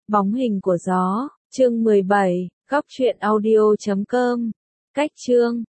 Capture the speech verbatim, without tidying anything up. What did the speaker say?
Bóng hình của gió, chương mười bảy, góc truyện audio chấm com. Cách chương